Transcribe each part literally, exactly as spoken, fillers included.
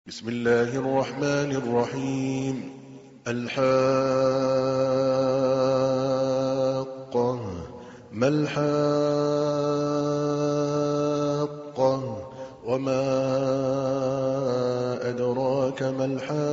بسم الله الرحمن الرحيم. الحاقة ما الحاقة وما أدراك ما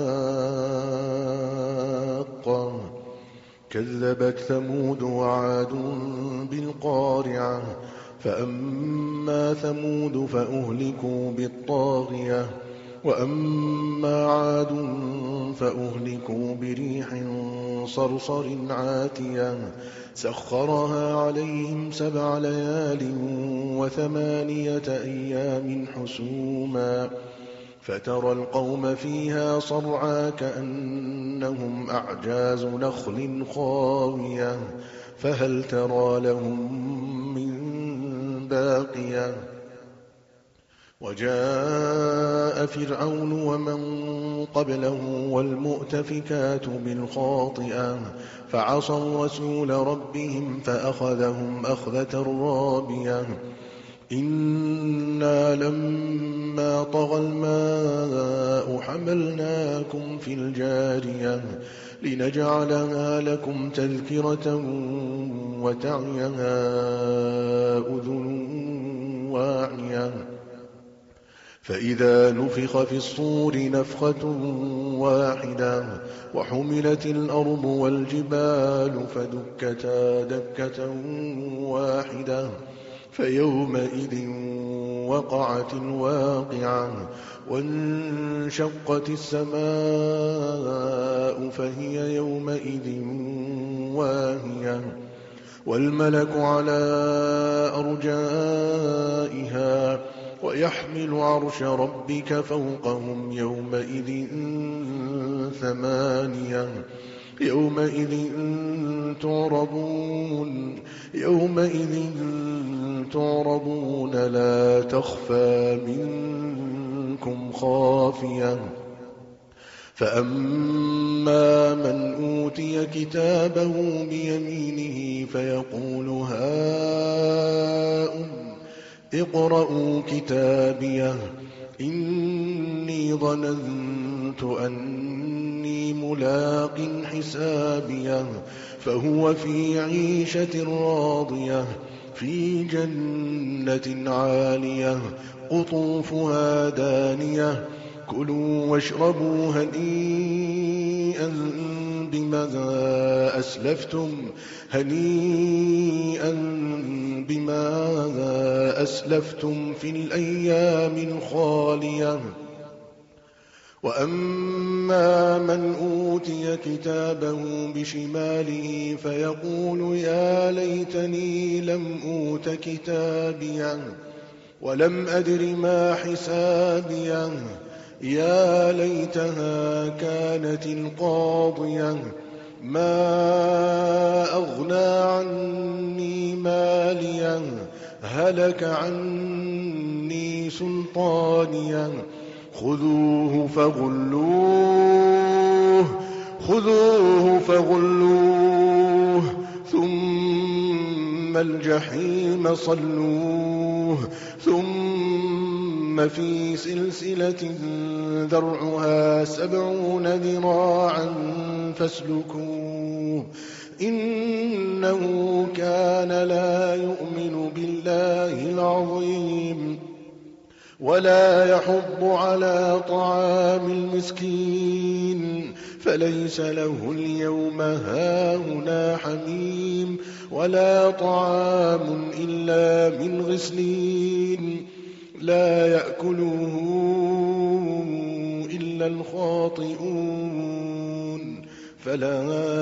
الحاقة كذبت ثمود وعاد بالقارعة فأما ثمود فأهلكوا بالطاغية وأما عاد فأهلكوا بريح صرصر عاتية سخرها عليهم سبع ليال وثمانية أيام حسوما فترى القوم فيها صرعى كأنهم أعجاز نخل خاوية فهل ترى لهم من باقية وجاء فرعون ومن قبله والمؤتفكات بالخاطئة فعصوا رسول ربهم فأخذهم أخذة رابية إنا لما طغى الماء حملناكم في الجارية لنجعلها لكم تذكرة وتعيها أذن واعية فإذا نفخ في الصور نفخة واحدة وحملت الأرض والجبال فدكتا دكة واحدة فيومئذ وقعت الواقعة وانشقت السماء فهي يومئذ واهية والملك على أرجائها ويحمل عرش ربك فوقهم يومئذ ثمانية يومئذ تعرضون يومئذ تعرضون لا تخفى منكم خافية فأما من أوتي كتابه بيمينه فيقول هاؤم اقرءوا كتابيه إني ظننت أني ملاق حسابيه فهو في عيشة راضية في جنة عالية قطوفها دانية كلوا واشربوا هنيئا بما أسلفتم هنيئا بما أسلفتم في الأيام الخالية وأما من أوتي كتابه بشماله فيقول يا ليتني لم أوت كتابيه ولم أدر ما حسابيه يا ليتها كانت القاضية ما أغنى عني ماليه هلك عني سلطانيه خذوه فغلوه خذوه فغلوه ثم الجحيم صلوه ثم في سلسلة ذرعها سبعون ذراعا فاسلكوه إنه كان لا يؤمن بالله العظيم ولا يحض على طعام المسكين فليس له اليوم هاهنا حميم ولا طعام إلا من غسلين لا يأكله إلا الخاطئون فلا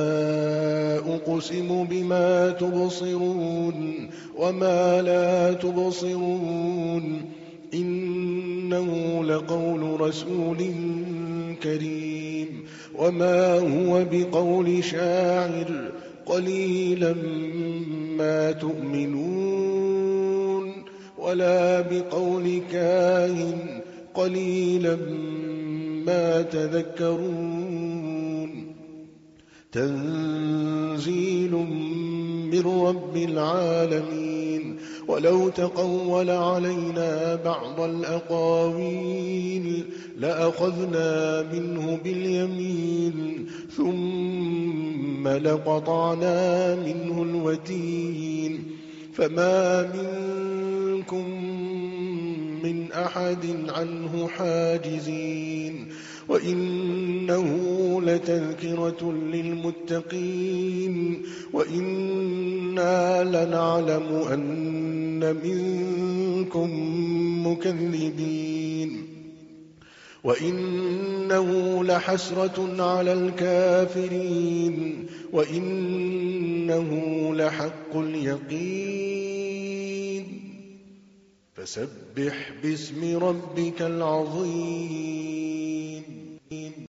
أقسم بما تبصرون وما لا تبصرون إنه لقول رسول كريم وما هو بقول شاعر قليلا ما تؤمنون ولا بقول كاهن قليلا ما تذكرون تنزيل من رب العالمين. ولو تقول علينا بعض الأقاويل لأخذنا منه باليمين ثم لقطعنا منه الوتين. فما منكم من أحد عنه حاجزين. وإنه لتذكرة للمتقين وإنا لنعلم أن منكم مكذبين. وإنه لحسرة على الكافرين وإنه لحق اليقين. فسبح باسم ربك العظيم.